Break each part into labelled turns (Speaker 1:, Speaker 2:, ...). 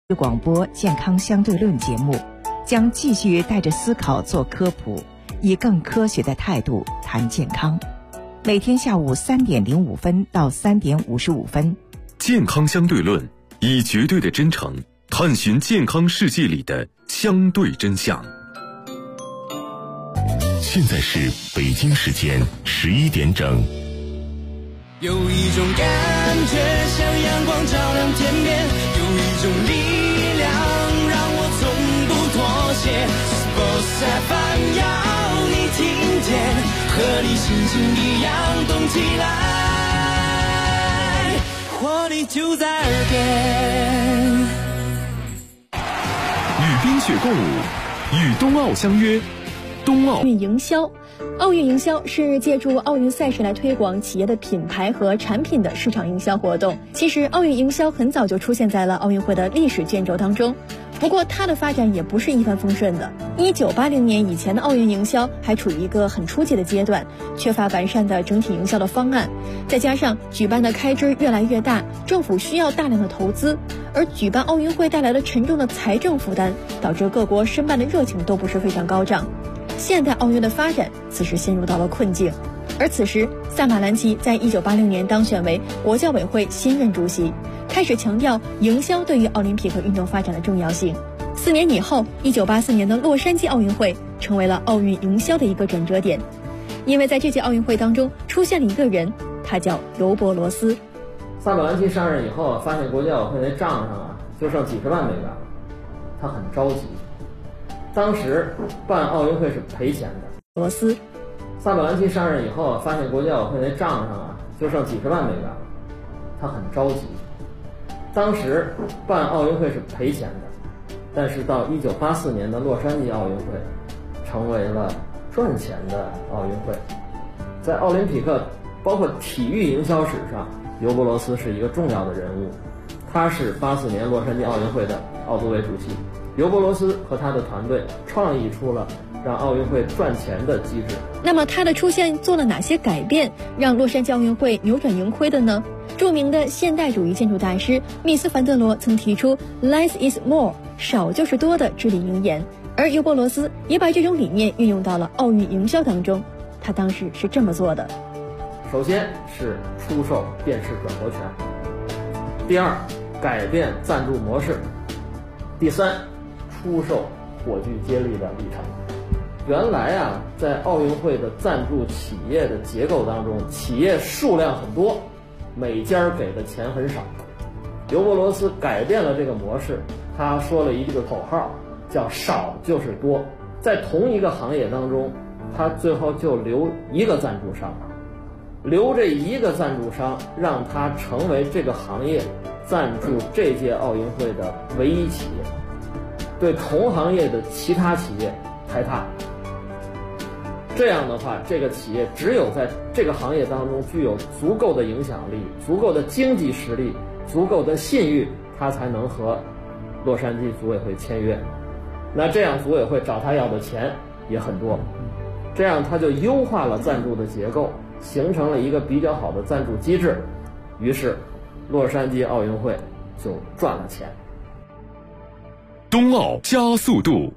Speaker 1: 广播健康相对论节目将继续带着思考做科普，以更科学的态度谈健康。每天下午3点05分到3点55分，
Speaker 2: 健康相对论以绝对的真诚探寻健康世界里的相对真相。现在是北京时间11点整。
Speaker 3: 有一种感觉像阳光照亮天边，有一种力量让我从不妥协。Sports FM 要你听见，和你心情一样动起来，活力就在耳边。
Speaker 2: 与冰雪共舞，与冬奥相约。冬奥
Speaker 4: 营销，奥运营销是借助奥运赛事来推广企业的品牌和产品的市场营销活动。其实奥运营销很早就出现在了奥运会的历史卷轴当中，不过它的发展也不是一帆风顺的。1980年以前的奥运营销还处于一个很初级的阶段，缺乏完善的整体营销的方案，再加上举办的开支越来越大，政府需要大量的投资，而举办奥运会带来了沉重的财政负担，导致各国申办的热情都不是非常高涨。现代奥运的发展此时陷入到了困境，而此时萨马兰奇在1980年当选为国教委会新任主席，开始强调营销对于奥林匹克运动发展的重要性。4年以后，1984年的洛杉矶奥运会成为了奥运营销的一个转折点，因为在这届奥运会当中出现了一个人，他叫尤伯罗斯。
Speaker 5: 萨马兰奇上任以后，发现国教委会那账上就剩几十万美元了，他很着急。当时办奥运会是赔钱的。萨马兰奇上任以后，发现国教委会那账上就剩几十万美元了，他很着急。当时办奥运会是赔钱的，但是到1984年的洛杉矶奥运会，成为了赚钱的奥运会。在奥林匹克包括体育营销史上，尤伯罗斯是一个重要的人物，他是84年洛杉矶奥运会的奥组委主席。尤伯罗斯和他的团队创意出了让奥运会赚钱的机制。
Speaker 4: 那么他的出现做了哪些改变，让洛杉矶奥运会扭转盈亏的呢？著名的现代主义建筑大师密斯·凡德罗曾提出 Less is more， 少就是多的至理名言，而尤伯罗斯也把这种理念运用到了奥运营销当中。他当时是这么做的：
Speaker 5: 首先是出售电视转播权，第二，改变赞助模式，第三，出售火炬接力的里程。原来在奥运会的赞助企业的结构当中，企业数量很多，每家给的钱很少。尤伯罗斯改变了这个模式，他说了一个口号，叫少就是多。在同一个行业当中，他最后就留一个赞助商，留这一个赞助商，让他成为这个行业赞助这届奥运会的唯一企业，对同行业的其他企业害怕。这样的话，这个企业只有在这个行业当中具有足够的影响力、足够的经济实力、足够的信誉，他才能和洛杉矶组委会签约。那这样组委会找他要的钱也很多，这样他就优化了赞助的结构，形成了一个比较好的赞助机制，于是洛杉矶奥运会就赚了钱。
Speaker 2: 冬奥加速度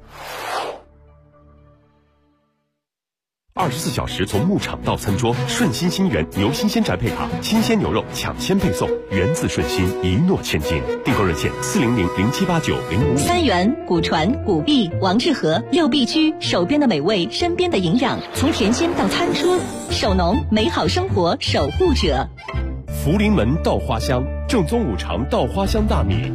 Speaker 2: ，24小时从牧场到餐桌，顺心新源牛新鲜宅配卡，新鲜牛肉抢先配送，源自顺心，一诺千金。订购热线400078905。
Speaker 6: 三元、古传、古碧、王致和6必居，手边的美味，身边的营养，从甜心到餐桌，手农美好生活守护者。
Speaker 2: 福临门稻花香，正宗五常稻花香大米。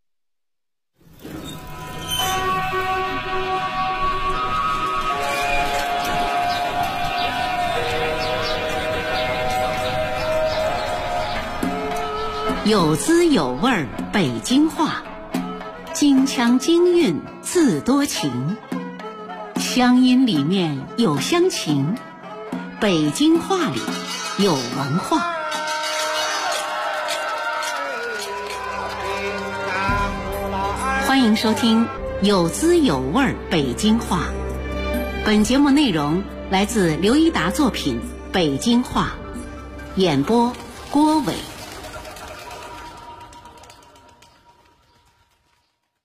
Speaker 7: 有滋有味儿北京话，京腔京韵自多情，乡音里面有乡情，北京话里有文化。欢迎收听有滋有味儿北京话。本节目内容来自刘一达作品《北京话》，演播郭伟。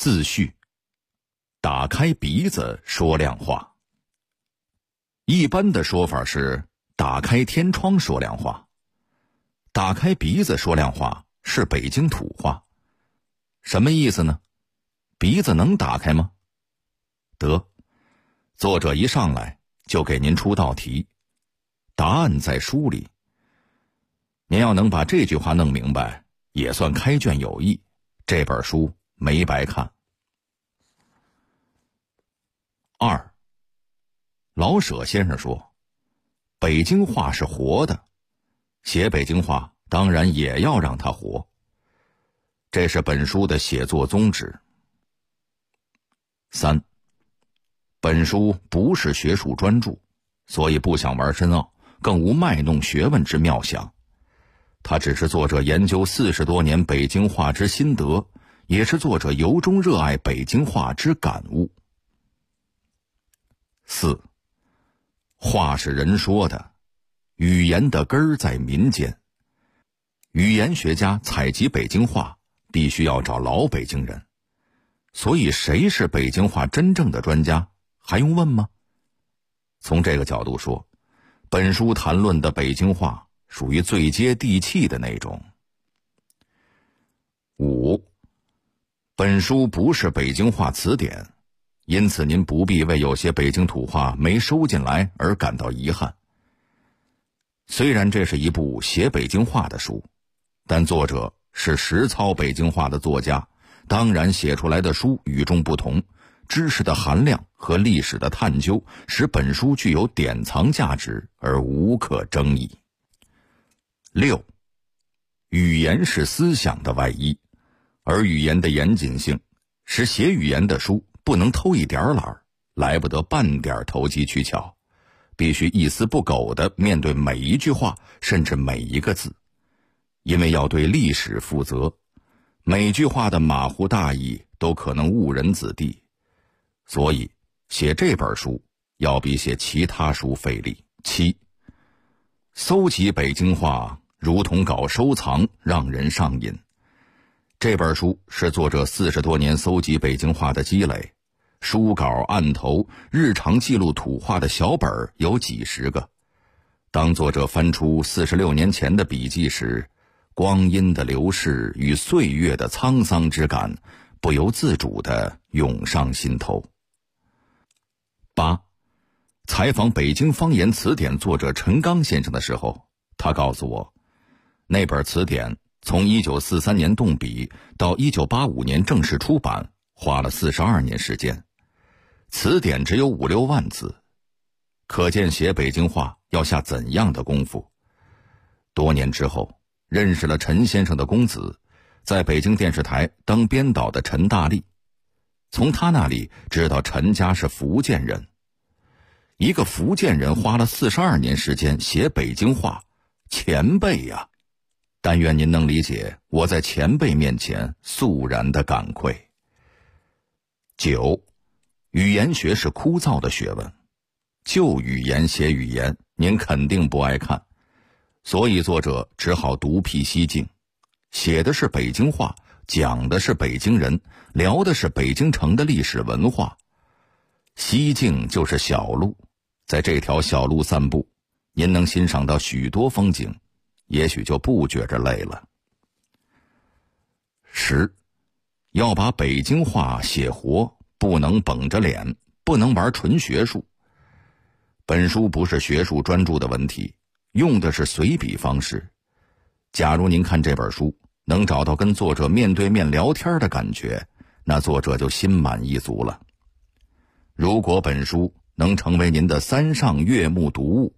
Speaker 8: 自序：打开鼻子说亮话。一般的说法是打开天窗说亮话，打开鼻子说亮话是北京土话。什么意思呢？鼻子能打开吗？得，作者一上来就给您出道题，答案在书里。您要能把这句话弄明白，也算开卷有益，这本书没白看。2，老舍先生说，北京话是活的，写北京话当然也要让它活，这是本书的写作宗旨。3，本书不是学术专著，所以不想玩深奥，更无卖弄学问之妙想。它只是作者研究40多年北京话之心得，也是作者由衷热爱北京话之感悟。4，话是人说的，语言的根儿在民间。语言学家采集北京话，必须要找老北京人。所以谁是北京话真正的专家，还用问吗？从这个角度说，本书谈论的北京话属于最接地气的那种。5，本书不是北京话词典，因此您不必为有些北京土话没收进来而感到遗憾。虽然这是一部写北京话的书，但作者是实操北京话的作家，当然写出来的书与众不同，知识的含量和历史的探究使本书具有典藏价值而无可争议。6，语言是思想的外衣，而语言的严谨性使写语言的书不能偷一点懒，来不得半点投机取巧，必须一丝不苟地面对每一句话，甚至每一个字，因为要对历史负责，每句话的马虎大意都可能误人子弟，所以写这本书要比写其他书费力。7，搜集北京话如同搞收藏，让人上瘾。这本书是作者40多年搜集北京话的积累，书稿、案头、日常记录土话的小本有几十个。当作者翻出46年前的笔记时，光阴的流逝与岁月的沧桑之感不由自主地涌上心头。8，采访北京方言词典作者陈刚先生的时候，他告诉我，那本词典从1943年动笔到1985年正式出版，花了42年时间。词典只有5、6万字，可见写北京话要下怎样的功夫。多年之后，认识了陈先生的公子，在北京电视台当编导的陈大力，从他那里知道陈家是福建人。一个福建人花了42年时间写北京话，前辈呀！但愿您能理解我在前辈面前肃然的感愧。9，语言学是枯燥的学问，就语言写语言，您肯定不爱看，所以作者只好独辟蹊径，写的是北京话，讲的是北京人，聊的是北京城的历史文化。西径就是小路，在这条小路散步，您能欣赏到许多风景，也许就不觉着累了。10，要把北京话写活，不能绷着脸，不能玩纯学术。本书不是学术专著的文体，用的是随笔方式。假如您看这本书能找到跟作者面对面聊天的感觉，那作者就心满意足了。如果本书能成为您的3上悦目读物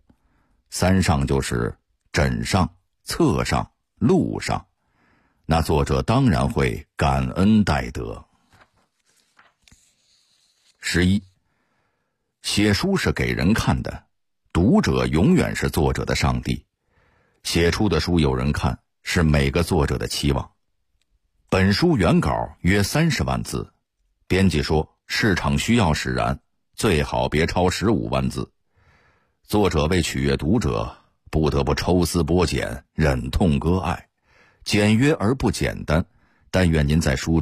Speaker 8: ，3上就是枕上、侧上、路上，那作者当然会感恩戴德。11，写书是给人看的，读者永远是作者的上帝。写出的书有人看，是每个作者的期望。本书原稿约30万字，编辑说市场需要使然，最好别超15万字。作者为取悦读者，不得不抽丝剥茧，忍痛割爱，简约而不简单。但愿您在书中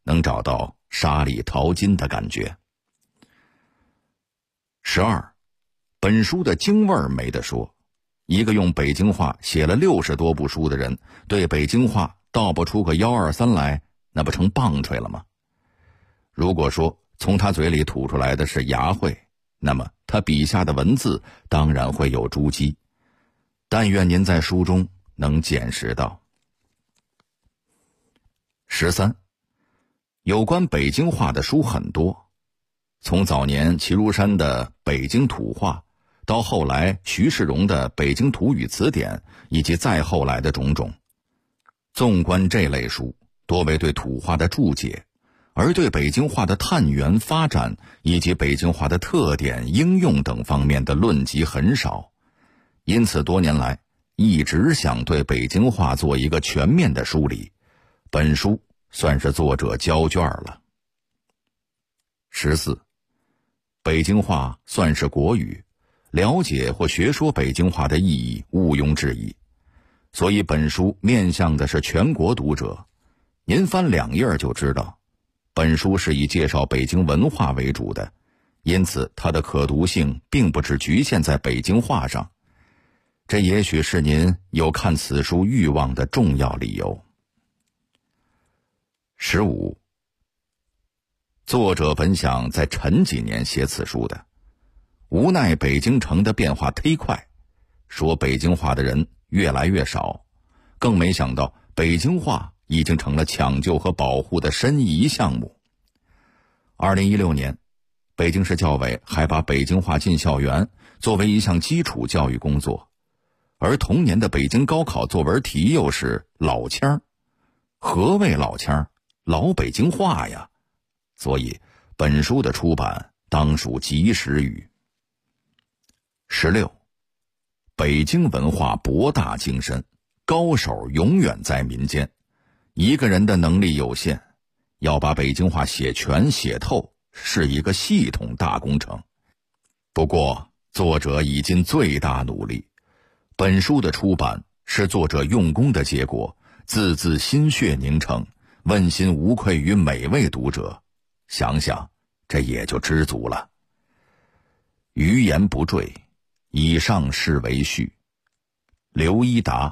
Speaker 8: 能找到沙里淘金的感觉。12，本书的京味儿没得说。一个用北京话写了60多部书的人，对北京话道不出个123来，那不成棒槌了吗？如果说从他嘴里吐出来的是牙慧，那么他笔下的文字当然会有珠玑。但愿您在书中能见识到。13，有关北京话的书很多，从早年齐如山的《北京土话》，到后来徐世荣的《北京土语词典》，以及再后来的种种。纵观这类书，多为对土话的注解，而对北京话的探源发展以及北京话的特点应用等方面的论集很少，因此多年来一直想对北京话做一个全面的梳理，本书算是作者交卷了。14，北京话算是国语，了解或学说北京话的意义毋庸置疑，所以本书面向的是全国读者。您翻2页就知道，本书是以介绍北京文化为主的，因此它的可读性并不只局限在北京话上，这也许是您有看此书欲望的重要理由。15，作者本想在晨几年写此书的，无奈北京城的变化忒快，说北京话的人越来越少，更没想到北京话已经成了抢救和保护的申遗项目。2016年，北京市教委还把北京话进校园作为一项基础教育工作，而同年的北京高考作文题又是老腔儿。何谓老腔儿？老北京话呀。所以本书的出版当属及时雨。16，北京文化博大精深，高手永远在民间，一个人的能力有限，要把北京话写全写透是一个系统大工程。不过作者已尽最大努力，本书的出版是作者用功的结果，字字心血凝成，问心无愧于每位读者，想想这也就知足了。余言不赘，以上是为序。刘一达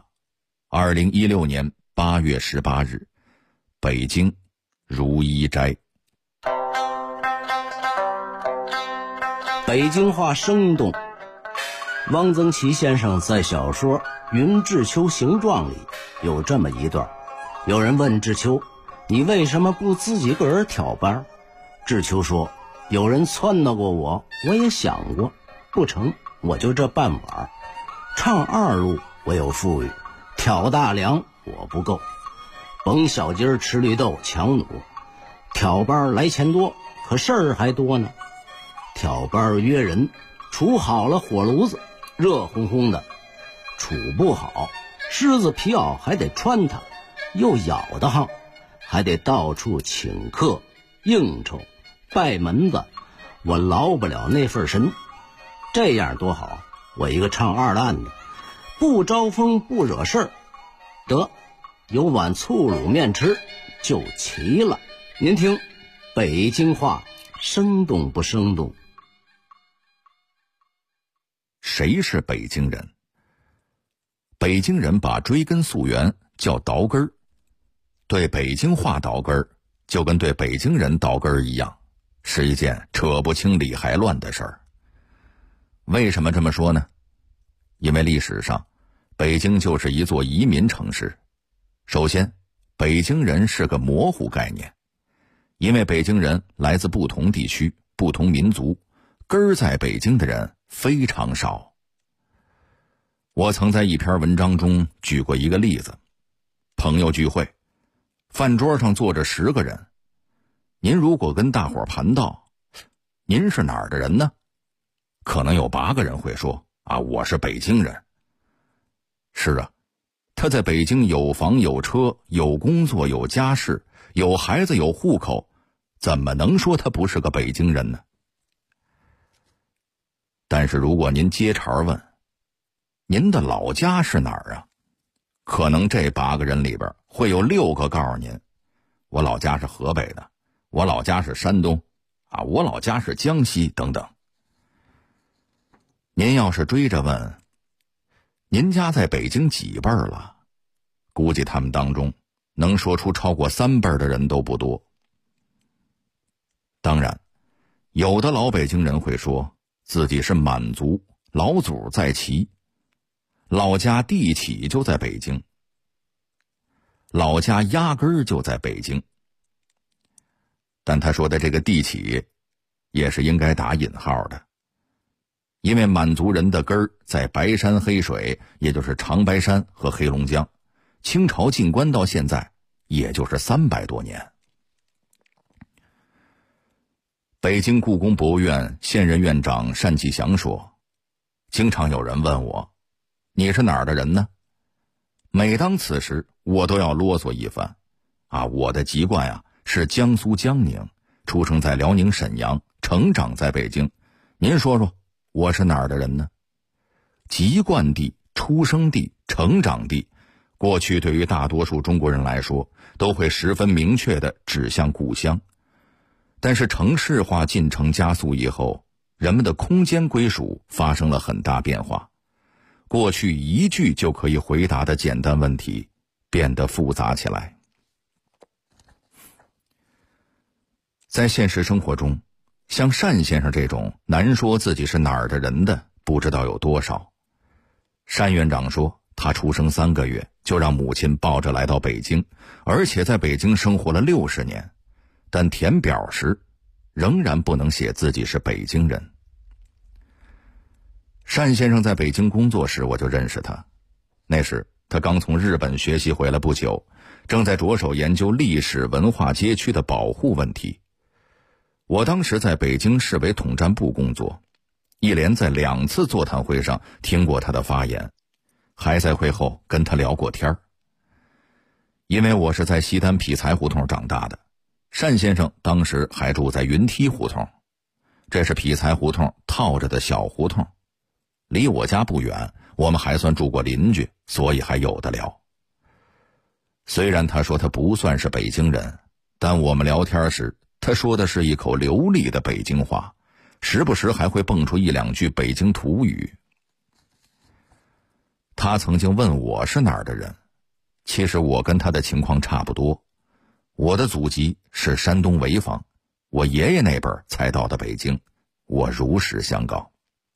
Speaker 8: ，2016年8月18日，北京如一斋。
Speaker 9: 北京话生动。汪曾祺先生在小说《云志秋形状》里有这么一段，有人问志秋，你为什么不自己个儿挑班？志秋说，有人撺掇过我，我也想过，不成，我就这半碗。唱二路我有富裕，挑大梁我不够，甭小鸡儿吃绿豆强弩，挑班来钱多，可事儿还多呢。挑班约人，处好了火炉子，热烘烘的；处不好，狮子皮袄还得穿它，又咬得慌，还得到处请客应酬拜门子，我劳不了那份神。这样多好，我一个唱二烂的，不招风不惹事儿，得有碗醋卤面吃就齐了。您听北京话生动不生动？
Speaker 8: 谁是北京人？北京人把追根溯源叫倒根儿，对北京话倒根儿就跟对北京人倒根儿一样，是一件扯不清理还乱的事儿。为什么这么说呢？因为历史上北京就是一座移民城市。首先，北京人是个模糊概念，因为北京人来自不同地区不同民族，根儿在北京的人非常少。我曾在一篇文章中举过一个例子，朋友聚会，饭桌上坐着10个人，您如果跟大伙盘道，您是哪儿的人呢？可能有8个人会说，我是北京人。是啊，他在北京有房有车有工作有家室有孩子有户口，怎么能说他不是个北京人呢？但是如果您接茬问，您的老家是哪儿啊？可能这8个人里边会有6个告诉您， 我老家是河北的，我老家是山东，我老家是江西等等。您要是追着问，您家在北京几辈儿了？估计他们当中能说出超过3辈儿的人都不多。当然，有的老北京人会说自己是满族，老祖在齐，老家地起就在北京，老家压根儿就在北京。但他说的这个地起也是应该打引号的，因为满族人的根儿在白山黑水，也就是长白山和黑龙江，清朝进关到现在也就是300多年。北京故宫博物院现任院长单霁翔说，经常有人问我，你是哪儿的人呢？每当此时我都要啰嗦一番。我的籍贯是江苏江宁，出生在辽宁沈阳，成长在北京。您说说我是哪儿的人呢？籍贯地、出生地、成长地，过去对于大多数中国人来说都会十分明确地指向故乡。但是城市化进程加速以后，人们的空间归属发生了很大变化，过去一句就可以回答的简单问题变得复杂起来。在现实生活中，像单先生这种难说自己是哪儿的人的不知道有多少。单院长说，他出生3个月就让母亲抱着来到北京，而且在北京生活了60年，但填表时仍然不能写自己是北京人。单先生在北京工作时我就认识他，那时他刚从日本学习回来不久，正在着手研究历史文化街区的保护问题。我当时在北京市委统战部工作，一连在2次座谈会上听过他的发言，还在会后跟他聊过天儿。因为我是在西单匹才胡同长大的，单先生当时还住在云梯胡同，这是匹才胡同套着的小胡同，离我家不远，我们还算住过邻居，所以还有的聊。虽然他说他不算是北京人，但我们聊天时他说的是一口流利的北京话，时不时还会蹦出1、2句北京土语。他曾经问我是哪儿的人，其实我跟他的情况差不多。我的祖籍是山东潍坊，我爷爷那辈儿才到的北京，我如实相告。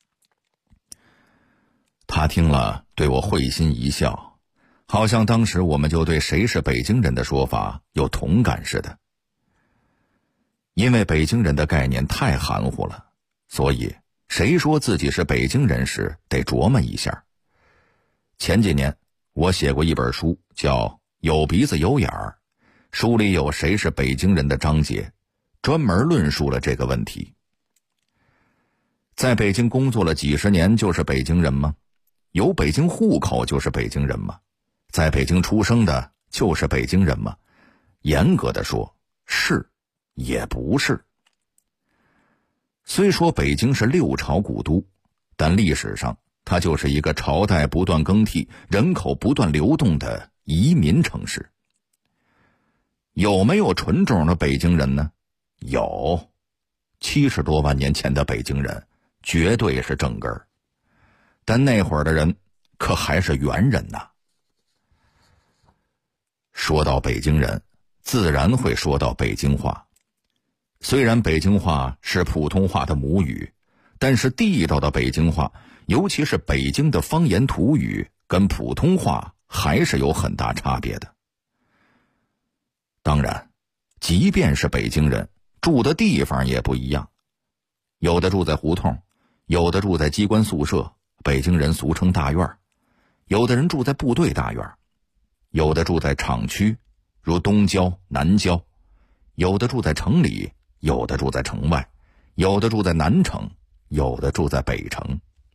Speaker 8: 他听了对我会心一笑，好像当时我们就对谁是北京人的说法有同感似的。因为北京人的概念太含糊了，所以谁说自己是北京人时得琢磨一下。前几年我写过一本书叫《有鼻子有眼儿》，书里有谁是北京人的章节，专门论述了这个问题。在北京工作了几十年就是北京人吗？有北京户口就是北京人吗？在北京出生的就是北京人吗？严格的说，是也不是。虽说北京是6朝古都，但历史上它就是一个朝代不断更替、人口不断流动的移民城市。有没有纯种的北京人呢？有，70多万年前的北京人绝对是正根儿，但那会儿的人可还是猿人呐。说到北京人，自然会说到北京话。虽然北京话是普通话的母语，但是地道的北京话，尤其是北京的方言土语，跟普通话还是有很大差别的。当然，即便是北京人，住的地方也不一样，有的住在胡同，有的住在机关宿舍，北京人俗称大院，有的人住在部队大院，有的住在厂区，如东郊、南郊，有的住在城里，有的住在城外，有的住在南城，有的住在北城。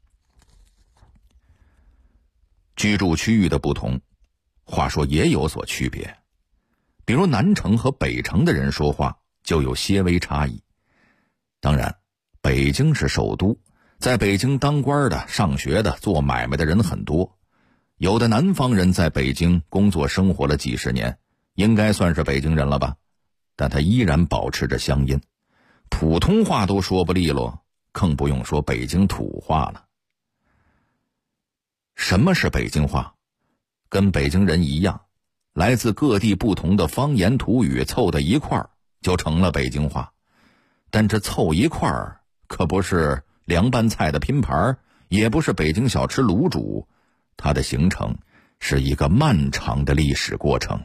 Speaker 8: 居住区域的不同，话说也有所区别。比如南城和北城的人说话就有些微差异。当然，北京是首都，在北京当官的、上学的、做买卖的人很多。有的南方人在北京工作生活了几十年，应该算是北京人了吧？ 但他依然保持着乡音，普通话都说不利落，更不用说北京土话了。什么是北京话？跟北京人一样，来自各地不同的方言土语凑到一块儿就成了北京话。但这凑一块儿可不是凉拌菜的拼盘，也不是北京小吃卤煮，它的形成是一个漫长的历史过程。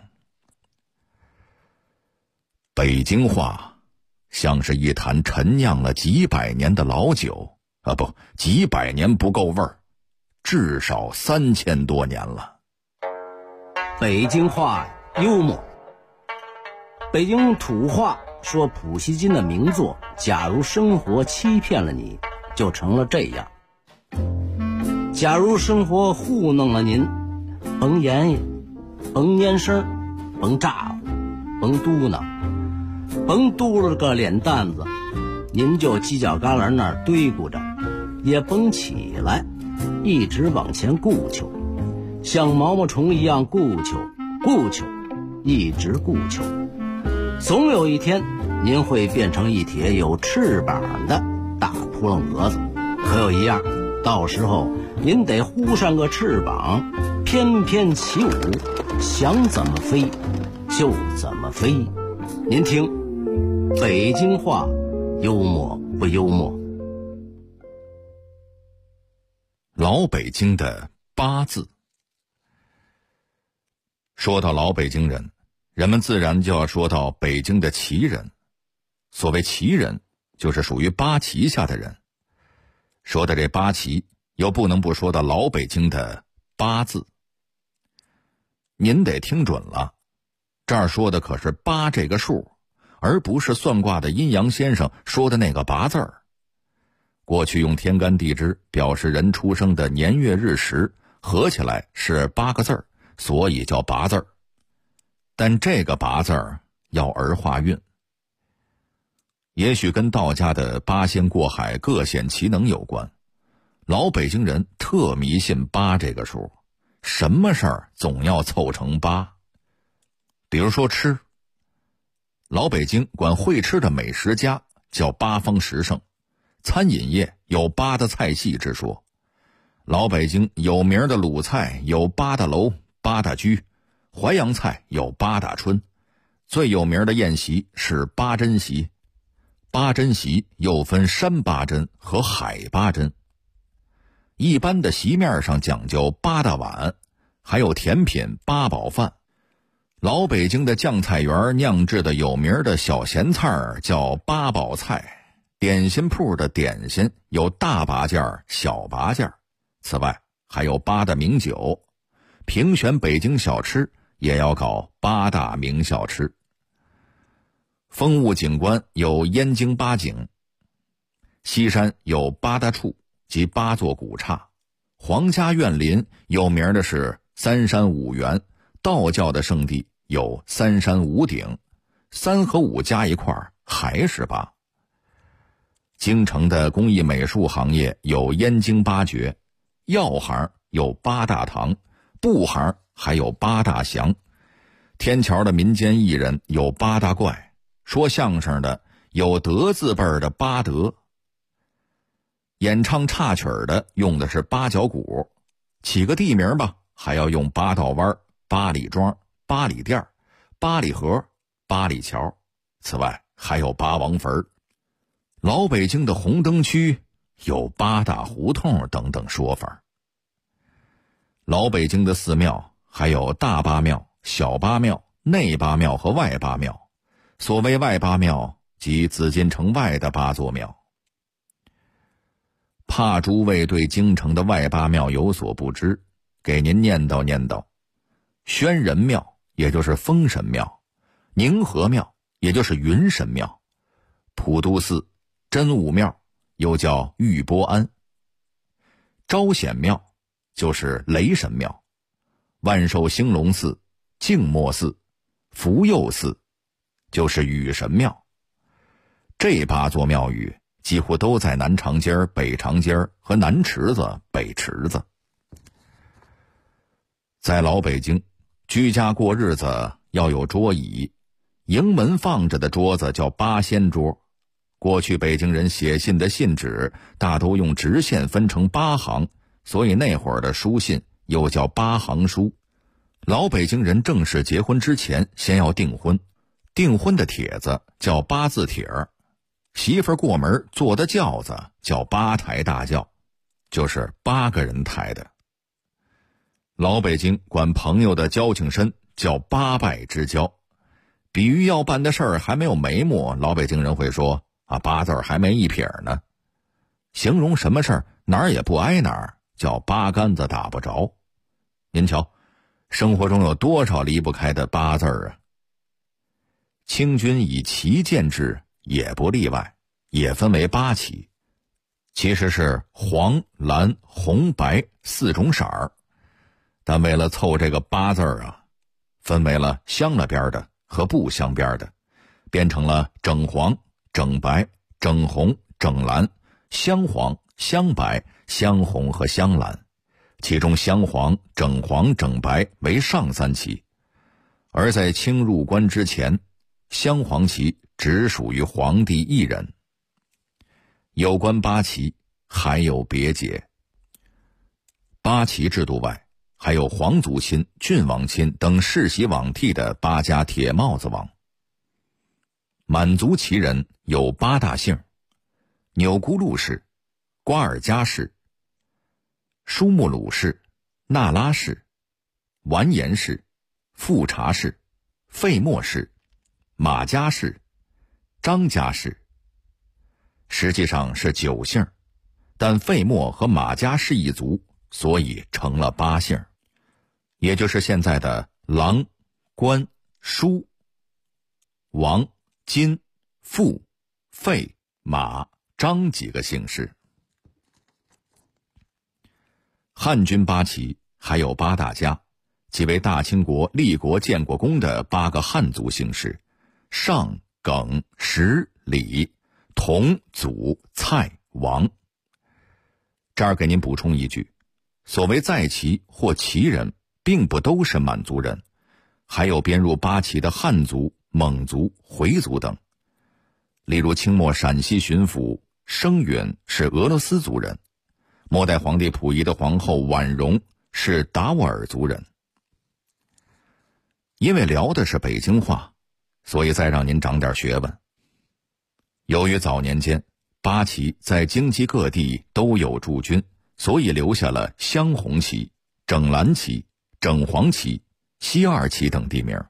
Speaker 8: 北京话像是一坛陈酿了几百年的老酒，不，几百年不够味儿，至少3000多年了。
Speaker 9: 北京话幽默。北京土话说普希金的名作《假如生活欺骗了你》就成了这样。假如生活糊弄了您，甭言甭蔫声，甭咋呼，甭嘟囔，甭嘟了个脸蛋子，您就犄角旮旯那儿堆咕着，也甭起来，一直往前顾求，像毛毛虫一样顾求，一直顾求。总有一天您会变成一帖有翅膀的大扑棱蛾子，可有一样，到时候您得呼上个翅膀，翩翩起舞，想怎么飞就怎么飞。您听，北京话幽默不幽默？
Speaker 8: 老北京的八字。说到老北京人，人们自然就要说到北京的旗人。所谓旗人，就是属于八旗下的人。说的这八旗，又不能不说到老北京的八字。您得听准了，这儿说的可是八这个数，而不是算卦的阴阳先生说的那个八字儿。过去用天干地支表示人出生的年月日时，合起来是8个字儿，所以叫八字儿。但这个八字儿要儿化韵，也许跟道家的八仙过海各显其能有关。老北京人特迷信8这个数，什么事儿总要凑成8。比如说吃，老北京管会吃的美食家叫八方十胜，餐饮业有8大菜系之说。老北京有名的鲁菜有8大楼、8大居，淮扬菜有8大春，最有名的宴席是8珍席。8珍席又分山8珍和海8珍。一般的席面上讲究8大碗，还有甜品8宝饭。老北京的酱菜园酿制的有名的小咸菜叫8宝菜，点心铺的点心有大八件小八件。此外还有8大名酒，评选北京小吃也要搞8大名小吃。风物景观有燕京8景，西山有8大处及8座古刹，皇家园林有名的是3山5园，道教的圣地有3山5顶，3和5加一块还是8。京城的工艺美术行业有燕京8绝，药行有8大堂，布行还有8大祥，天桥的民间艺人有8大怪，说相声的有德字辈的8德，演唱插曲的用的是8角鼓，起个地名吧，还要用8道湾、8里庄、8里店、8里河、8里桥，此外还有8王坟。老北京的红灯区有8大胡同等等说法。老北京的寺庙还有大八庙、小八庙、内八庙和外八庙。所谓外八庙，即紫禁城外的8座庙。怕诸位对京城的外八庙有所不知，给您念叨念叨。宣仁庙也就是封神庙，宁和庙也就是云神庙，普渡寺、真武庙又叫玉波庵，招显庙就是雷神庙，万寿兴隆寺、静默寺、福佑寺就是雨神庙。这8座庙宇几乎都在南长街、北长街和南池子、北池子。在老北京，居家过日子要有桌椅， 迎门放着的桌子叫八仙桌。过去北京人写信的信纸大都用直线分成8行，所以那会儿的书信又叫8行书。老北京人正式结婚之前先要订婚，订婚的帖子叫8字帖儿，媳妇儿过门坐的轿子叫8抬大轿，就是8个人抬的。老北京管朋友的交情深叫8拜之交，比喻要办的事儿还没有眉目，老北京人会说8字还没一撇呢。形容什么事儿哪儿也不挨哪儿，叫8竿子打不着。您瞧，生活中有多少离不开的8字啊？清军以旗建制也不例外，也分为8旗，其实是黄、蓝、红、白4种色儿，但为了凑这个8字分为了镶了边的和不镶边的，变成了整黄、整白、整红、整蓝、镶黄、镶白、镶红和镶蓝，其中镶黄、整黄、整白为上3旗，而在清入关之前，镶黄旗只属于皇帝一人。有关8旗还有别解。8旗制度外，还有皇族亲、郡王亲等世袭罔替的8家铁帽子王。满族旗人有8大姓：钮钴禄氏、瓜尔佳氏、舒木鲁氏、那拉氏、完颜氏、富察氏、费默氏、马家氏、张家氏。实际上是9姓，但费默和马家氏一族，所以成了8姓，也就是现在的郎、关、舒、王、金、富、费、马、张几个姓氏。汉军8旗还有8大家，即为大清国立国建国功的8个汉族姓氏：尚、耿、石、李、佟、祖、蔡、王。这儿给您补充一句，所谓在旗或旗人并不都是满族人，还有编入8旗的汉族、蒙族、回族等。例如清末陕西巡抚生允是俄罗斯族人，末代皇帝溥仪的皇后婉容是达斡尔族人。因为聊的是北京话，所以再让您长点学问。由于早年间8旗在京畿各地都有驻军，所以留下了镶红旗、整蓝旗、整黄旗、西二旗等地名。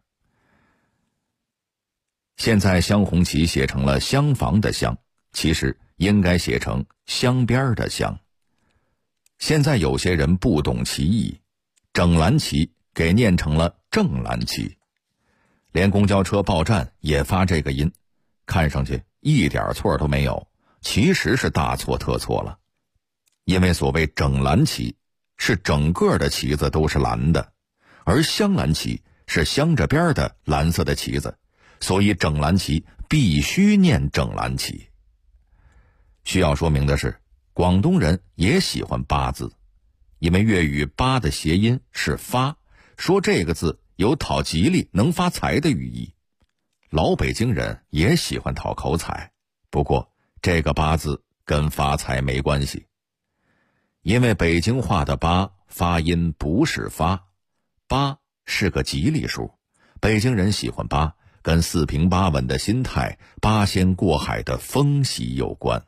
Speaker 8: 现在镶红旗写成了厢房的厢，其实应该写成镶边的镶。现在有些人不懂其意，整蓝旗给念成了正蓝旗，连公交车报站也发这个音，看上去一点错都没有，其实是大错特错了。因为所谓整蓝旗是整个的旗子都是蓝的，而镶蓝旗是镶着边的蓝色的旗子，所以整蓝旗必须念整蓝旗。需要说明的是，广东人也喜欢8字，因为粤语8的谐音是发，说这个字有讨吉利能发财的寓意。老北京人也喜欢讨口彩，不过这个8字跟发财没关系，因为北京话的8发音不是发，8是个吉利数，北京人喜欢8跟4平8稳的心态、八仙过海的风喜有关。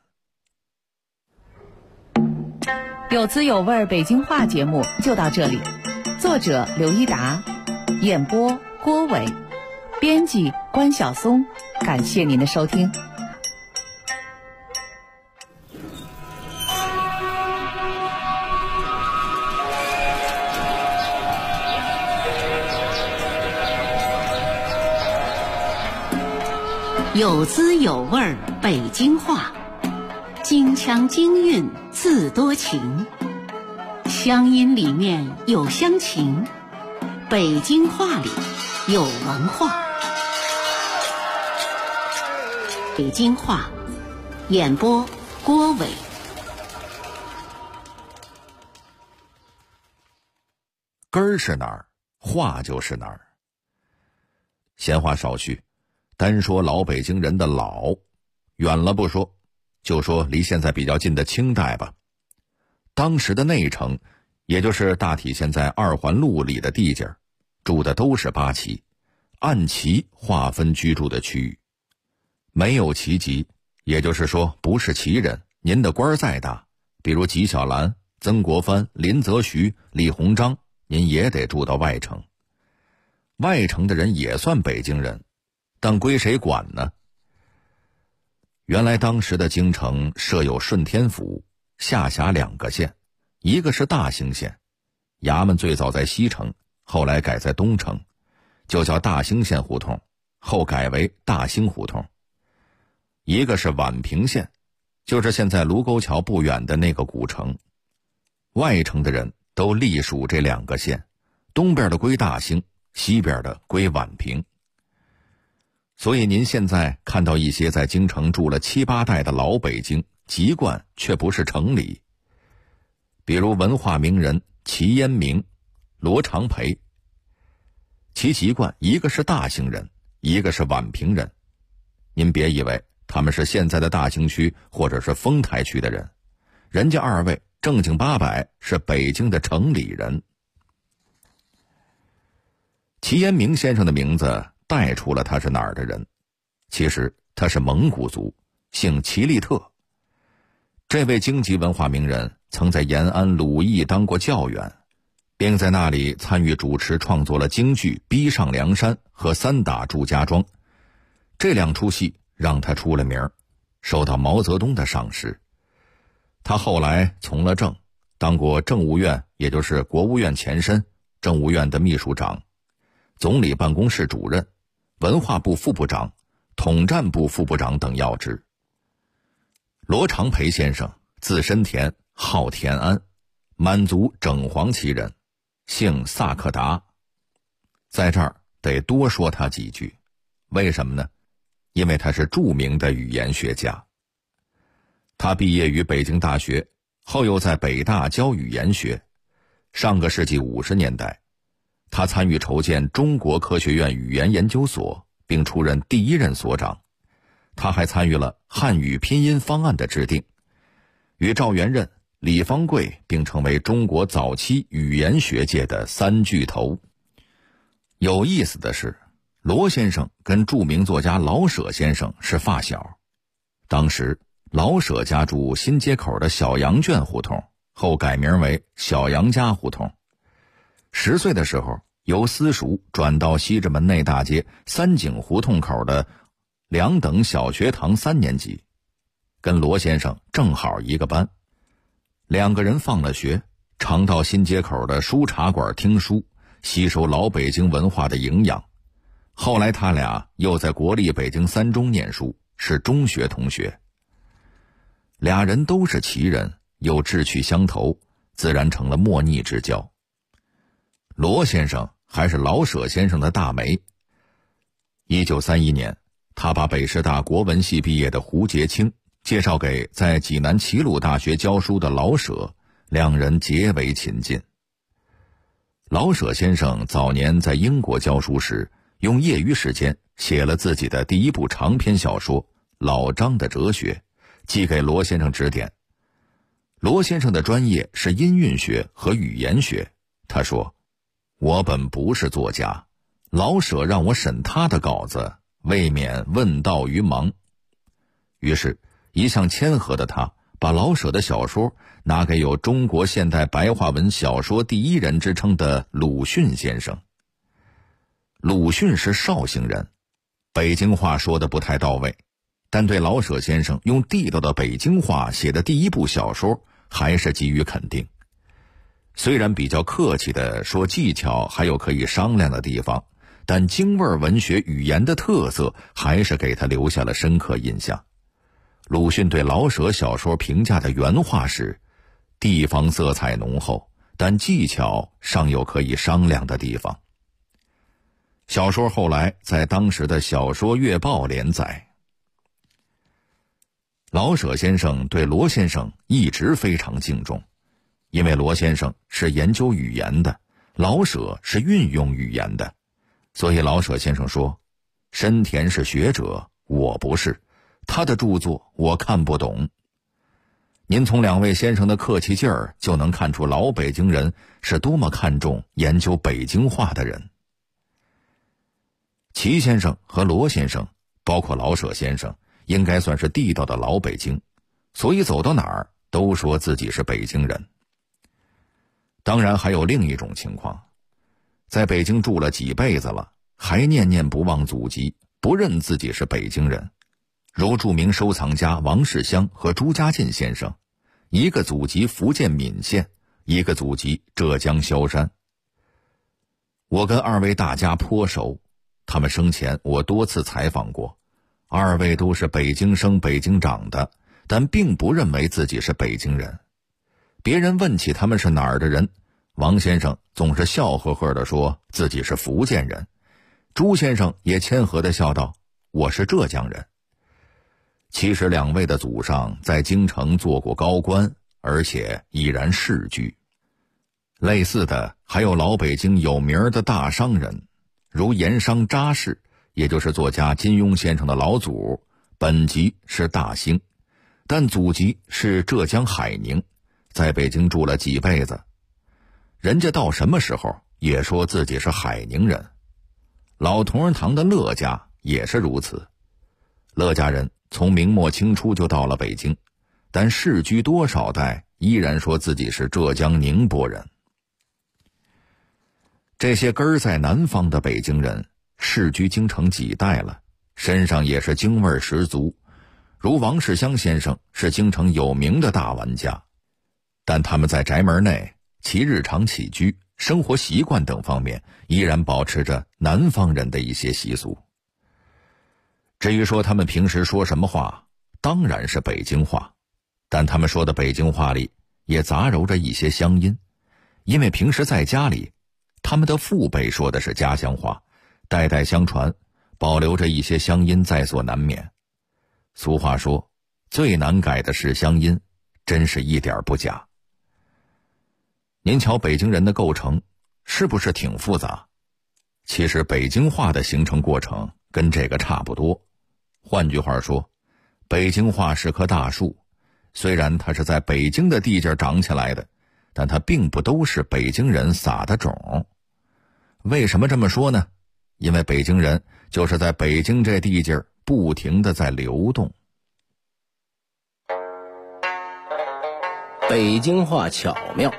Speaker 1: 有滋有味北京话节目就到这里，作者刘一达，演播郭伟，编辑关晓松，感谢您的收听。
Speaker 7: 有滋有味北京话，京腔京韵字多情，乡音里面有乡情，北京话里有文化。北京话，演播郭伟。
Speaker 8: 根儿是哪儿，话就是哪儿。闲话少叙， 单说老北京人的老，远了不说，就说离现在比较近的清代吧。当时的内城，也就是大体现在二环路里的地界，住的都是八旗，按旗划分居住的区域。没有旗籍，也就是说不是旗人，您的官再大，比如纪晓岚、曾国藩、林则徐、李鸿章，您也得住到外城。外城的人也算北京人，但归谁管呢？原来当时的京城设有顺天府，下辖2个县，一个是大兴县，衙门最早在西城，后来改在东城，就叫大兴县胡同，后改为大兴胡同。一个是宛平县，就是现在卢沟桥不远的那个古城。外城的人都隶属这2个县，东边的归大兴，西边的归宛平。所以您现在看到一些在京城住了7、8代的老北京，籍贯却不是城里。比如文化名人齐烟明、罗长培，其籍贯一个是大兴人，一个是宛平人。您别以为他们是现在的大兴区或者是丰台区的人，人家2位正经八百是北京的城里人。齐烟明先生的名字带出了他是哪儿的人，其实他是蒙古族，姓齐利特。这位京籍文化名人曾在延安鲁艺当过教员，并在那里参与主持创作了京剧《逼上梁山》和《三打祝家庄》，这2出戏让他出了名，受到毛泽东的赏识。他后来从了政，当过政务院，也就是国务院前身，政务院的秘书长，总理办公室主任，文化部副部长，统战部副部长等要职。罗长培先生字申田，号田安，满族整黄旗人，姓萨克达。在这儿得多说他几句，为什么呢？因为他是著名的语言学家。他毕业于北京大学，后又在北大教语言学。上个世纪50年代，他参与筹建中国科学院语言研究所，并出任第1任所长。他还参与了汉语拼音方案的制定，与赵元任、李方贵并成为中国早期语言学界的3巨头。有意思的是，罗先生跟著名作家老舍先生是发小。当时老舍家住新街口的小羊圈胡同，后改名为小杨家胡同。10岁的时候，由私塾转到西直门内大街三井胡同口的2等小学堂3年级，跟罗先生正好一个班。2个人放了学，常到新街口的书茶馆听书，吸收老北京文化的营养。后来他俩又在国立北京3中念书，是中学同学。俩人都是旗人，又志趣相投，自然成了莫逆之交。罗先生还是老舍先生的大媒。1931年，他把北师大国文系毕业的胡杰清介绍给在济南齐鲁大学教书的老舍，2人结为亲近。老舍先生早年在英国教书时，用业余时间写了自己的第1部长篇小说《老张的哲学》，寄给罗先生指点。罗先生的专业是音韵学和语言学，他说：“我本不是作家，老舍让我审他的稿子，未免问道于盲。”于是一向谦和的他把老舍的小说拿给有中国现代白话文小说第1人之称的鲁迅先生。鲁迅是绍兴人，北京话说得不太到位，但对老舍先生用地道的北京话写的第1部小说还是给予肯定。虽然比较客气地说技巧还有可以商量的地方，但京味文学语言的特色还是给他留下了深刻印象。鲁迅对老舍小说评价的原话是：地方色彩浓厚，但技巧尚有可以商量的地方。小说后来在当时的小说月报连载。老舍先生对罗先生一直非常敬重，因为罗先生是研究语言的，老舍是运用语言的，所以老舍先生说， 深田是学者，我不是，他的著作我看不懂。您从2位先生的客气劲儿就能看出老北京人是多么看重研究北京话的人。齐先生和罗先生，包括老舍先生，应该算是地道的老北京，所以走到哪儿都说自己是北京人。当然还有另一种情况，在北京住了几辈子了，还念念不忘祖籍，不认自己是北京人，如著名收藏家王世襄和朱家进先生，一个祖籍福建闽县，一个祖籍浙江萧山。我跟2位大家颇熟，他们生前我多次采访过，2位都是北京生北京长的，但并不认为自己是北京人。别人问起他们是哪儿的人，王先生总是笑呵呵地说自己是福建人，朱先生也谦和地笑道我是浙江人。其实2位的祖上在京城做过高官，而且依然世居。类似的还有老北京有名的大商人，如盐商查氏，也就是作家金庸先生的老祖，本籍是大兴，但祖籍是浙江海宁，在北京住了几辈子。人家到什么时候也说自己是海宁人。老同仁堂的乐家也是如此，乐家人从明末清初就到了北京，但世居多少代依然说自己是浙江宁波人。这些根儿在南方的北京人世居京城几代了，身上也是京味十足，如王世襄先生是京城有名的大玩家，但他们在宅门内其日常起居、生活习惯等方面依然保持着南方人的一些习俗。至于说他们平时说什么话，当然是北京话，但他们说的北京话里也杂糅着一些乡音，因为平时在家里他们的父辈说的是家乡话，代代相传，保留着一些乡音在所难免。俗话说最难改的是乡音，真是一点不假。您瞧北京人的构成是不是挺复杂？其实北京话的形成过程跟这个差不多。换句话说，北京话是棵大树，虽然它是在北京的地界长起来的，但它并不都是北京人撒的种。为什么这么说呢？因为北京人就是在北京这地界不停地在流动。
Speaker 9: 北京话巧妙。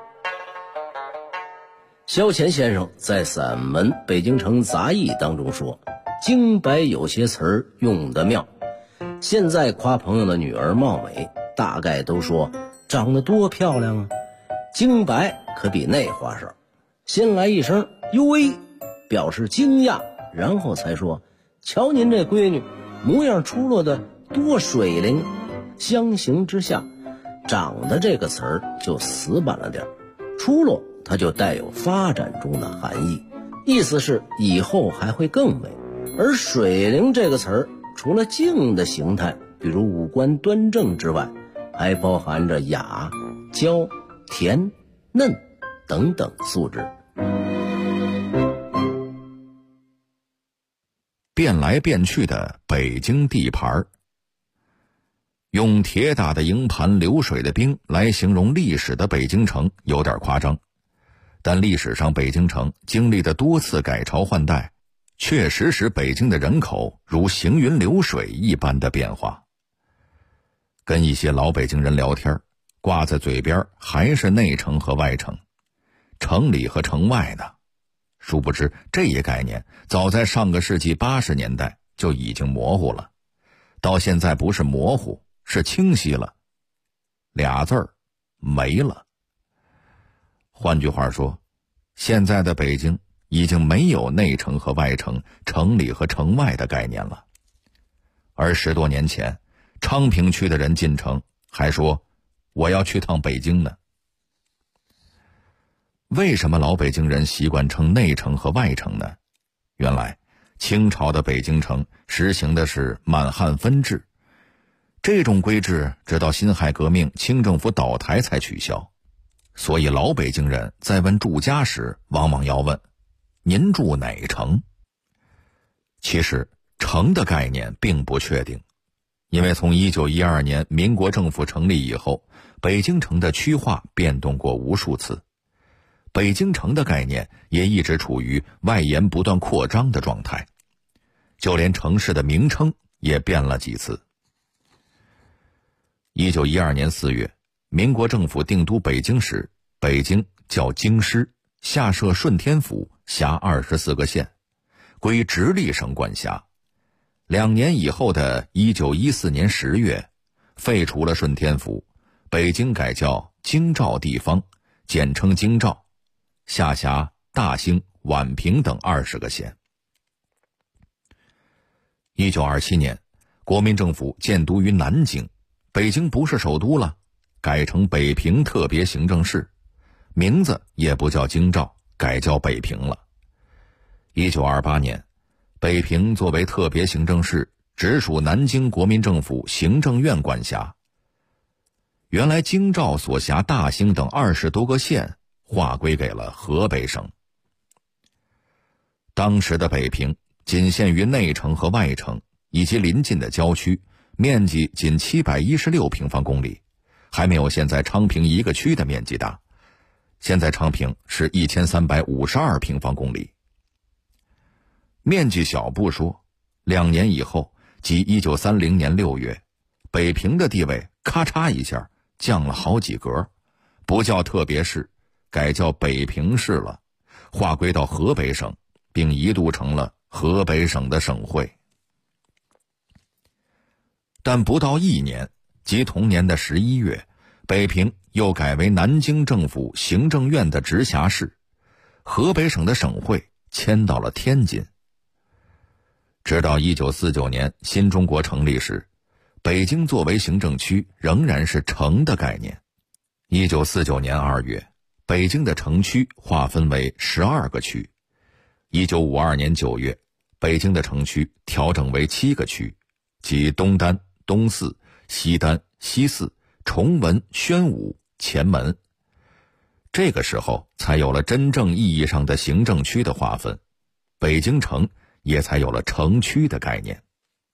Speaker 9: 萧乾先生在散文《北京城杂艺》当中说，京白有些词儿用得妙。现在夸朋友的女儿貌美，大概都说长得多漂亮啊。京白可比那话少，先来一声哟喂，表示惊讶，然后才说瞧您这闺女模样出落的多水灵。相形之下，长得这个词儿就死板了点，出落它就带有发展中的含义，意思是以后还会更美。而水灵这个词儿除了静的形态，比如五官端正之外，还包含着雅、娇、甜、嫩等等素质。
Speaker 8: 变来变去的北京地盘，用铁打的营盘流水的兵来形容历史的北京城有点夸张，但历史上北京城经历的多次改朝换代，确实使北京的人口如行云流水一般的变化。跟一些老北京人聊天，挂在嘴边还是内城和外城，城里和城外呢。殊不知这一概念早在上个世纪80年代就已经模糊了，到现在不是模糊，是清晰了，俩字儿没了。换句话说，现在的北京已经没有内城和外城、城里和城外的概念了。而10多年前，昌平区的人进城还说我要去趟北京呢。为什么老北京人习惯称内城和外城呢？原来清朝的北京城实行的是满汉分治，这种规制直到辛亥革命清政府倒台才取消。所以老北京人在问住家时，往往要问您住哪城。 其实城的概念并不确定，因为从1912年民国政府成立以后，北京城的区划变动过无数次，北京城的概念也一直处于外延不断扩张的状态，就连城市的名称也变了几次。1912年4月，民国政府定都北京时，北京叫京师，下设顺天府，辖24个县，归直隶省管辖。2年以后的1914年10月，废除了顺天府，北京改叫京兆地方，简称京兆，下辖大兴、宛平等20个县。1927年，国民政府建都于南京，北京不是首都了，改成北平特别行政市，名字也不叫京兆，改叫北平了。1928年，北平作为特别行政市，直属南京国民政府行政院管辖。原来京兆所辖大兴等20多个县划归给了河北省。当时的北平仅限于内城和外城以及邻近的郊区，面积仅716平方公里，还没有现在昌平一个区的面积大。现在昌平是1352平方公里。面积小不说，2年以后，即1930年6月，北平的地位咔嚓一下降了好几格，不叫特别市，改叫北平市了，划归到河北省，并一度成了河北省的省会。但不到1年，即同年的11月，北平又改为南京政府行政院的直辖市，河北省的省会迁到了天津。直到1949年新中国成立时，北京作为行政区仍然是城的概念。1949年2月，北京的城区划分为12个区。1952年9月，北京的城区调整为7个区，即东单、东四、西单、西四、崇文、宣武、前门。这个时候才有了真正意义上的行政区的划分，北京城也才有了城区的概念。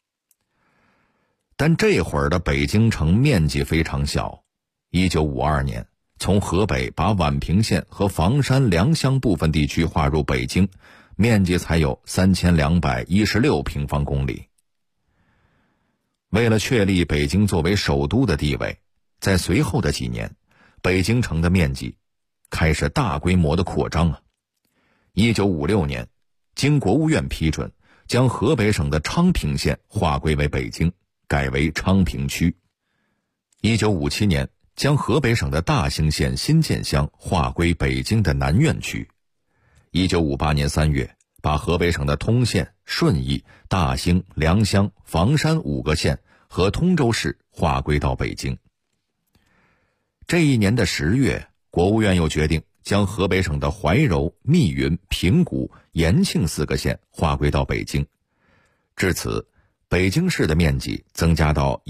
Speaker 8: 但这会儿的北京城面积非常小。1952年，从河北把宛平县和房山、良乡部分地区划入北京，面积才有3216平方公里。为了确立北京作为首都的地位，在随后的几年，北京城的面积开始大规模的扩张啊。1956年，经国务院批准，将河北省的昌平县划归为北京，改为昌平区。1957年，将河北省的大兴县新建乡划归北京的南苑区。1958年3月，把河北省的通县、顺义、大兴、良乡、房山5个县和通州市划归到北京。这一年的10月，国务院又决定将河北省的怀柔、密云、平谷、延庆4个县划归到北京。至此，北京市的面积增加到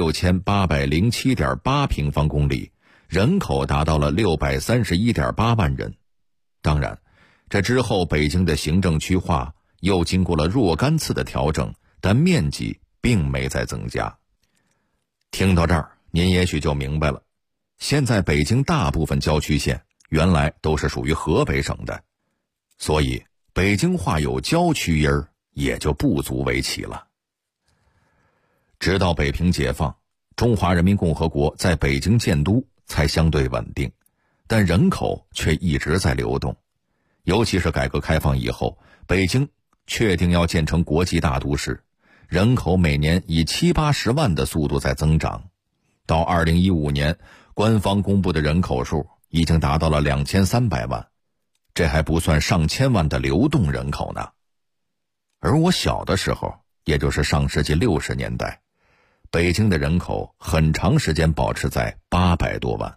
Speaker 8: 16807.8平方公里，人口达到了631.8万人。当然，这之后北京的行政区划又经过了若干次的调整，但面积并没再增加。听到这儿，您也许就明白了，现在北京大部分郊区县原来都是属于河北省的，所以北京话有郊区音儿也就不足为奇了。直到北平解放，中华人民共和国在北京建都才相对稳定，但人口却一直在流动。尤其是改革开放以后，北京确定要建成国际大都市，人口每年以70-80万的速度在增长。到2015年，官方公布的人口数已经达到了2300万，这还不算上千万的流动人口呢。而我小的时候，也就是上世纪60年代，北京的人口很长时间保持在800多万。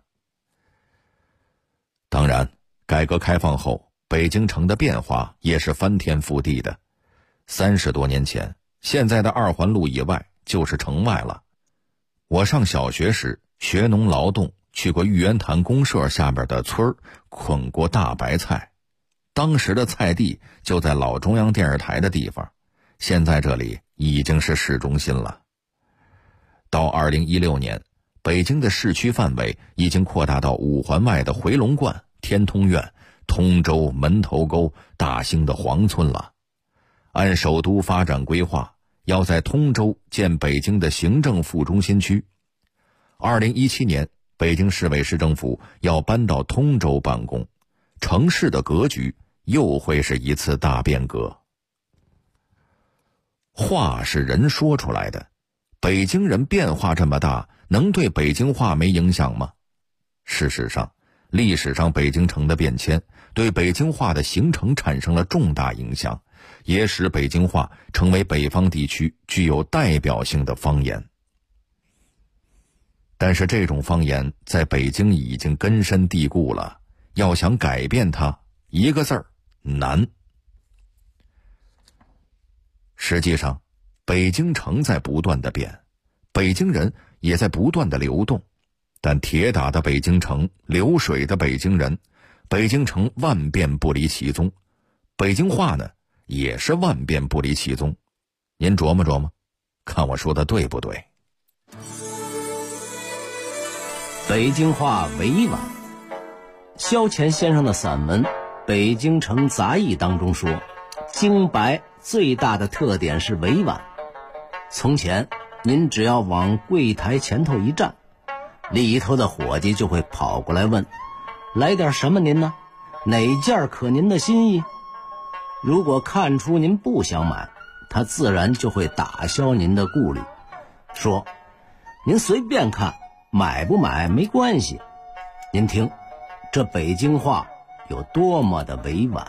Speaker 8: 当然，改革开放后，北京城的变化也是翻天覆地的。30多年前，现在的2环路以外就是城外了。我上小学时学农劳动，去过玉渊潭公社下边的村儿，捆过大白菜。当时的菜地就在老中央电视台的地方， 现在这里已经是市中心了。到2016年，北京的市区范围已经扩大到5环外的回龙观、天通苑、通州、门头沟、大兴的黄村了。按首都发展规划，要在通州建北京的行政副中心区。2017年，北京市委市政府要搬到通州办公，城市的格局又会是一次大变革。话是人说出来的，北京人变化这么大，能对北京话没影响吗？事实上，历史上北京城的变迁对北京话的形成产生了重大影响，也使北京话成为北方地区具有代表性的方言。但是这种方言在北京已经根深蒂固了，要想改变它，一个字儿，难。实际上，北京城在不断的变，北京人也在不断的流动，但铁打的北京城，流水的北京人，北京城万变不离其宗，北京话呢，也是万变不离其宗。您琢磨琢磨，看我说的对不对？
Speaker 9: 北京话委婉。萧乾先生的散文《北京城杂役》当中说，京白最大的特点是委婉。从前您只要往柜台前头一站，里头的伙计就会跑过来问，来点什么您呢？哪件可您的心意？如果看出您不想买，他自然就会打消您的顾虑，说您随便看，买不买没关系。您听，这北京话有多么的委婉。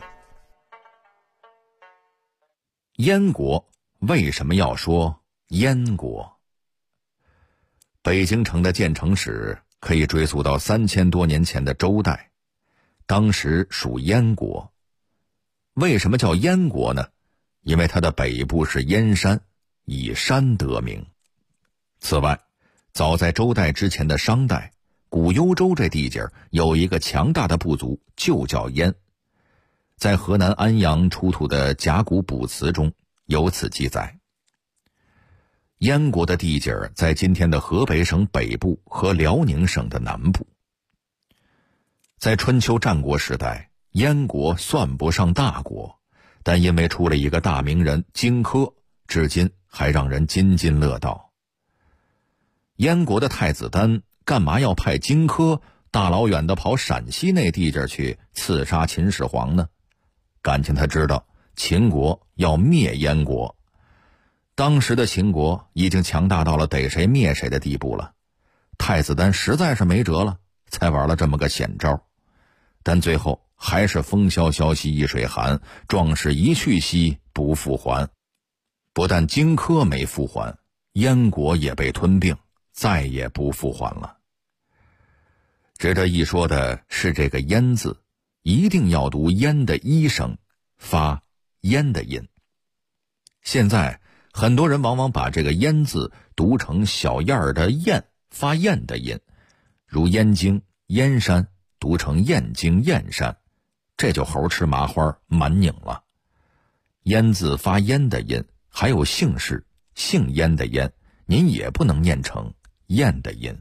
Speaker 8: 燕国为什么要说燕国？北京城的建成史可以追溯到3000多年前的周代，当时属燕国。为什么叫燕国呢？因为它的北部是燕山，以山得名。此外，早在周代之前的商代，古幽州这地界有一个强大的部族，就叫燕。在河南安阳出土的甲骨卜辞中有此记载。燕国的地界在今天的河北省北部和辽宁省的南部。在春秋战国时代，燕国算不上大国，但因为出了一个大名人荆轲，至今还让人津津乐道。燕国的太子丹干嘛要派荆轲大老远的跑陕西那地界去刺杀秦始皇呢？感情他知道秦国要灭燕国。当时的秦国已经强大到了逮谁灭谁的地步了，太子丹实在是没辙了，才玩了这么个险招。但最后还是风萧萧兮易水寒，壮士一去兮不复还。不但荆轲没复还，燕国也被吞并，再也不复还了。值得一说的是这个燕字，一定要读燕的一声，发燕的音。现在很多人往往把这个燕字读成小燕儿的燕，发燕的音，如燕京、燕山读成燕京、燕山，这就猴吃麻花蛮拧了。燕字发燕的音，还有姓氏姓燕的燕，您也不能念成燕的音。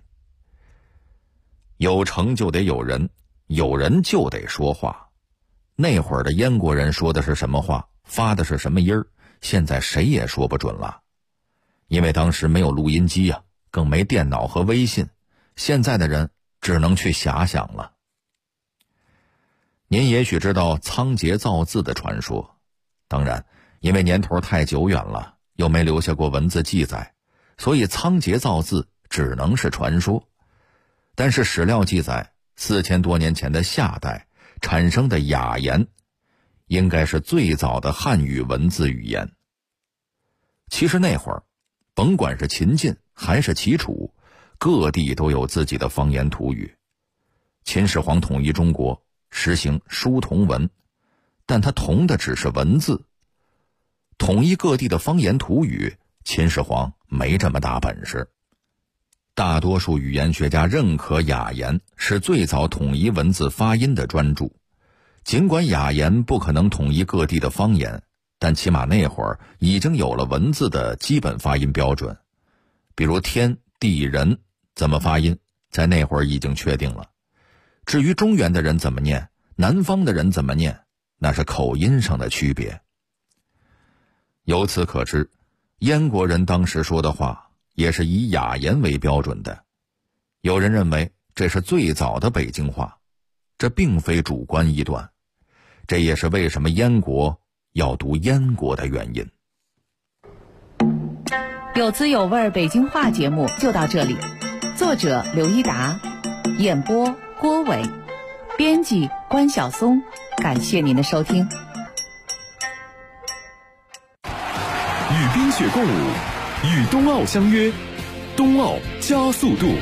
Speaker 8: 有成就得有人，有人就得说话。那会儿的燕国人说的是什么话，发的是什么音儿，现在谁也说不准了。因为当时没有录音机啊，更没电脑和微信，现在的人只能去遐想了。您也许知道仓颉造字的传说，当然因为年头太久远了，又没留下过文字记载，所以仓颉造字只能是传说。但是史料记载，4000多年前的夏代产生的雅言，应该是最早的汉语文字语言。其实那会儿，甭管是秦晋还是齐楚，各地都有自己的方言土语。秦始皇统一中国，实行书同文，但他同的只是文字。统一各地的方言土语，秦始皇没这么大本事。大多数语言学家认可雅言是最早统一文字发音的专著。尽管雅言不可能统一各地的方言， 但起码那会儿已经有了文字的基本发音标准，比如天地人怎么发音，在那会儿已经确定了。至于中原的人怎么念，南方的人怎么念，那是口音上的区别。由此可知，燕国人当时说的话也是以雅言为标准的。有人认为这是最早的北京话，这并非主观臆断，这也是为什么燕国要读燕国的原因。
Speaker 1: 有滋有味北京话节目就到这里，作者刘一达，演播郭伟，编辑关晓松，感谢您的收听。
Speaker 2: 与冰雪共舞，与冬奥相约，冬奥加速度。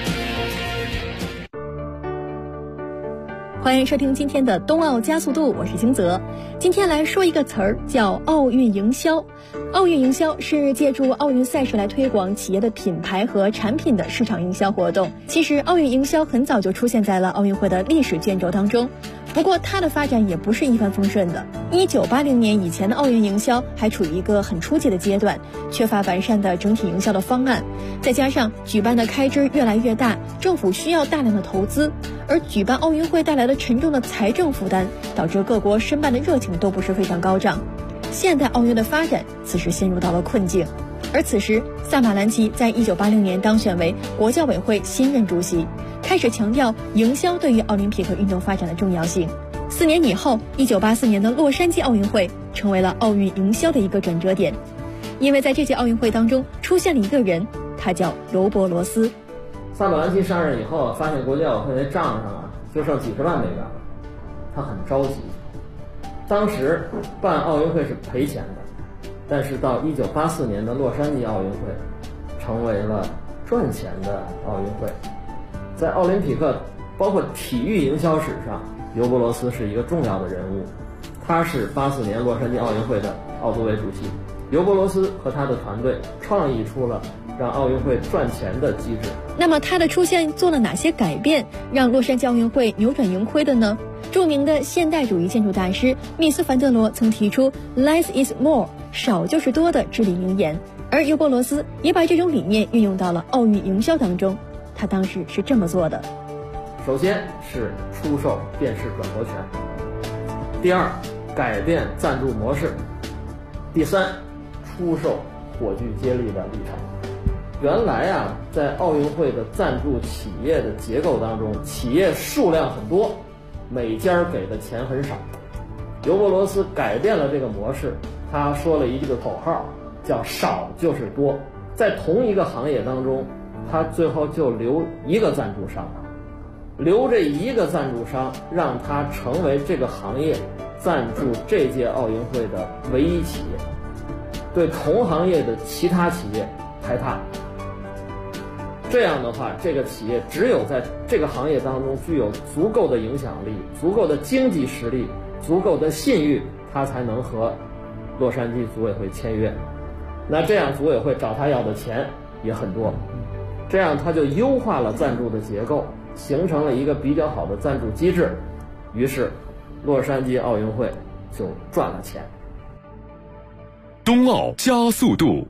Speaker 4: 欢迎收听今天的冬奥加速度，我是金泽。今天来说一个词儿，叫奥运营销。奥运营销是借助奥运赛事来推广企业的品牌和产品的市场营销活动。其实奥运营销很早就出现在了奥运会的历史卷轴当中，不过它的发展也不是一帆风顺的。1980年以前的奥运营销还处于一个很初级的阶段，缺乏完善的整体营销的方案，再加上举办的开支越来越大，政府需要大量的投资，而举办奥运会带来的沉重的财政负担，导致各国申办的热情都不是非常高涨。现代奥运的发展此时陷入到了困境，而此时萨马兰奇在1980年当选为国教委会新任主席，开始强调营销对于奥林匹克运动发展的重要性。4年以后，1984年的洛杉矶奥运会成为了奥运营销的一个转折点，因为在这届奥运会当中出现了一个人，他叫尤伯罗斯。
Speaker 5: 萨马兰奇上任以后，发现国际奥委会的账上就剩几十万美元了，他很着急。当时办奥运会是赔钱的，但是到1984年的洛杉矶奥运会成为了赚钱的奥运会。在奥林匹克包括体育营销史上，尤伯罗斯是一个重要的人物，他是84年洛杉矶奥运会的奥组委主席。尤伯罗斯和他的团队创意出了让奥运会赚钱的机制。
Speaker 4: 那么他的出现做了哪些改变，让洛杉矶奥运会扭转盈亏的呢？著名的现代主义建筑大师密斯凡德罗曾提出 Less is more， 少就是多的至理名言，而尤伯罗斯也把这种理念运用到了奥运营销当中。他当时是这么做的：
Speaker 5: 首先是出售电视转播权，第二，改变赞助模式，第三，出售火炬接力的里程。原来在奥运会的赞助企业的结构当中，企业数量很多，每家给的钱很少。尤伯罗斯改变了这个模式，他说了一句口号，叫少就是多。在同一个行业当中，他最后就留一个赞助商，留这一个赞助商，让他成为这个行业赞助这届奥运会的唯一企业，对同行业的其他企业排他。这样的话，这个企业只有在这个行业当中具有足够的影响力、足够的经济实力、足够的信誉，他才能和洛杉矶组委会签约。那这样组委会找他要的钱也很多，这样他就优化了赞助的结构，形成了一个比较好的赞助机制，于是洛杉矶奥运会就赚了钱。
Speaker 2: 冬奥加速度。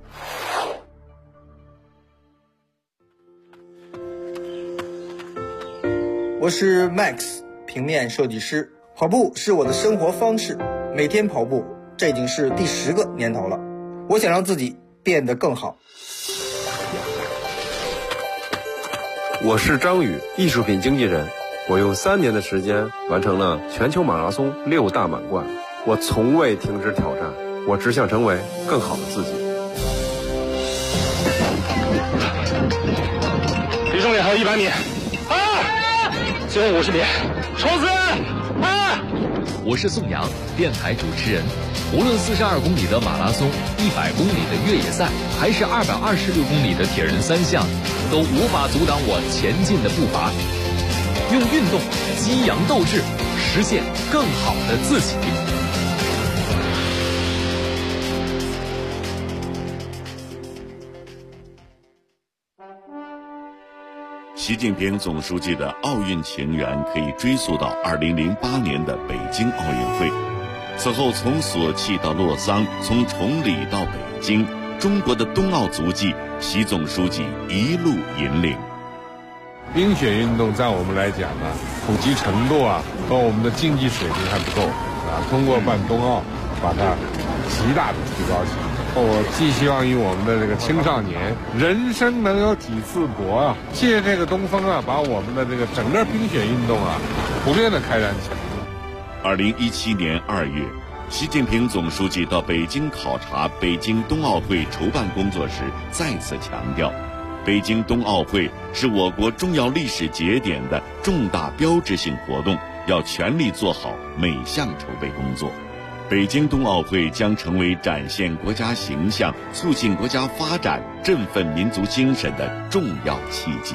Speaker 10: 我是 Max， 平面设计师。跑步是我的生活方式，每天跑步，这已经是第10个年头了。我想让自己变得更好。
Speaker 11: 我是张宇，艺术品经纪人。我用3年的时间完成了全球马拉松6大满贯。我从未停止挑战，我只想成为更好的自己。
Speaker 12: 离终点还有100米。最后50米，冲刺！
Speaker 13: 我是宋阳，电台主持人。无论42公里的马拉松、100公里的越野赛，还是226公里的铁人3项，都无法阻挡我前进的步伐。用运动激扬斗志，实现更好的自己。
Speaker 14: 习近平总书记的奥运情缘可以追溯到2008年的北京奥运会。 此后从索契到洛桑，从崇礼到北京，中国的冬奥足迹，习总书记一路引领。
Speaker 15: 冰雪运动在我们来讲呢，普及程度和我们的竞技水平还不够通过办冬奥，把它极大的提高起来。我寄希望于我们的这个青少年，人生能有几次搏借这个东风把我们的这个整个冰雪运动普遍的开展起来。
Speaker 14: 2017年2月，习近平总书记到北京考察北京冬奥会筹办工作时，再次强调，北京冬奥会是我国重要历史节点的重大标志性活动，要全力做好每项筹备工作。北京冬奥会将成为展现国家形象、促进国家发展、振奋民族精神的重要契机。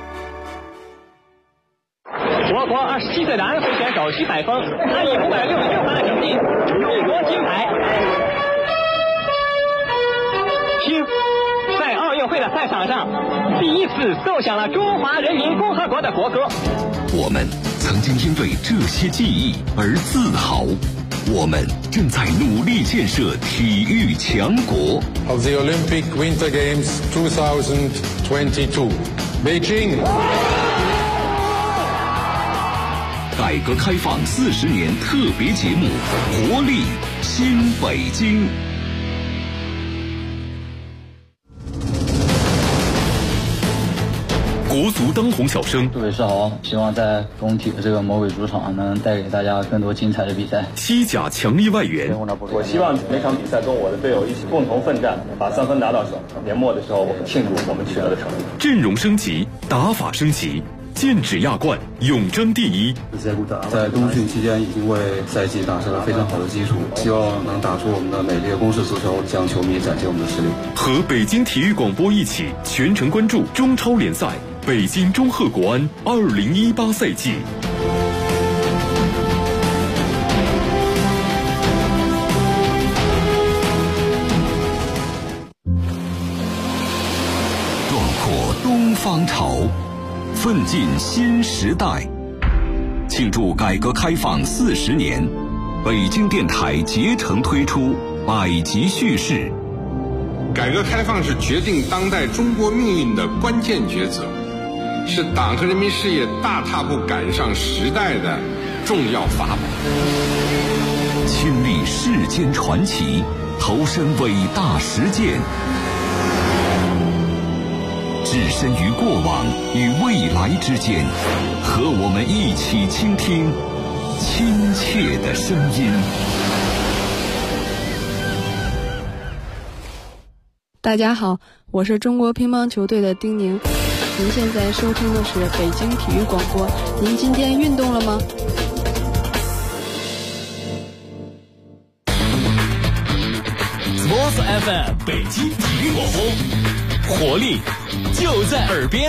Speaker 16: 我国27岁的安徽选手徐海峰，他以566分的成绩荣夺金牌。听，在奥运会的赛场上，第一次奏响了中华人民共和国的国歌。
Speaker 17: 我们曾经因为这些记忆而自豪。我们正在努力建设体育强国。
Speaker 18: Of the Olympic Winter Games 2022, Beijing.
Speaker 17: 改革开放40年特别节目，活力新北京。
Speaker 2: 国足当红小生，
Speaker 19: 杜伟是好，希望在工体的这个魔鬼主场能带给大家更多精彩的比赛。
Speaker 2: 西甲强力外援，
Speaker 20: 我希望每场比赛跟我的队友一起共同奋战，把3分拿到手。年末的时候，我们庆祝我们取得的成绩。
Speaker 2: 阵容升级，打法升级，剑指亚冠，永争第一。
Speaker 21: 在冬训期间已经为赛季打下了非常好的基础，希望能打出我们的美丽的攻势足球，向球迷展现我们的实力。
Speaker 2: 和北京体育广播一起全程关注中超联赛。北京中赫国安2018赛季。
Speaker 17: 壮阔东方潮，奋进新时代。庆祝改革开放40年，北京电台竭诚推出百集叙事。
Speaker 22: 改革开放是决定当代中国命运的关键抉择，是党和人民事业大踏步赶上时代的重要法宝。
Speaker 17: 亲历世间传奇，投身伟大实践，置身于过往与未来之间，和我们一起倾听亲切的声音。
Speaker 23: 大家好，我是中国乒乓球队的丁宁。您现在收听的是北京体育广播。您今天运动了吗
Speaker 3: ？Sports FM 北京体育广播，活力就在耳边。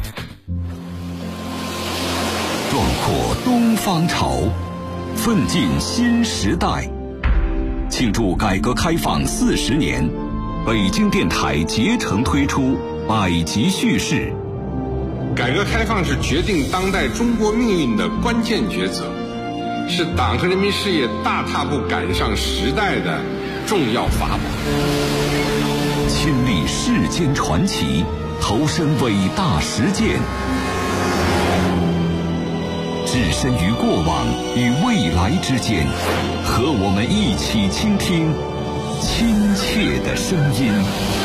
Speaker 17: 壮阔东方潮，奋进新时代。庆祝改革开放40年，北京电台竭诚推出百集叙事。
Speaker 22: 改革开放是决定当代中国命运的关键抉择，是党和人民事业大踏步赶上时代的重要法宝。
Speaker 17: 亲历世间传奇，投身伟大实践，置身于过往与未来之间，和我们一起倾听亲切的声音。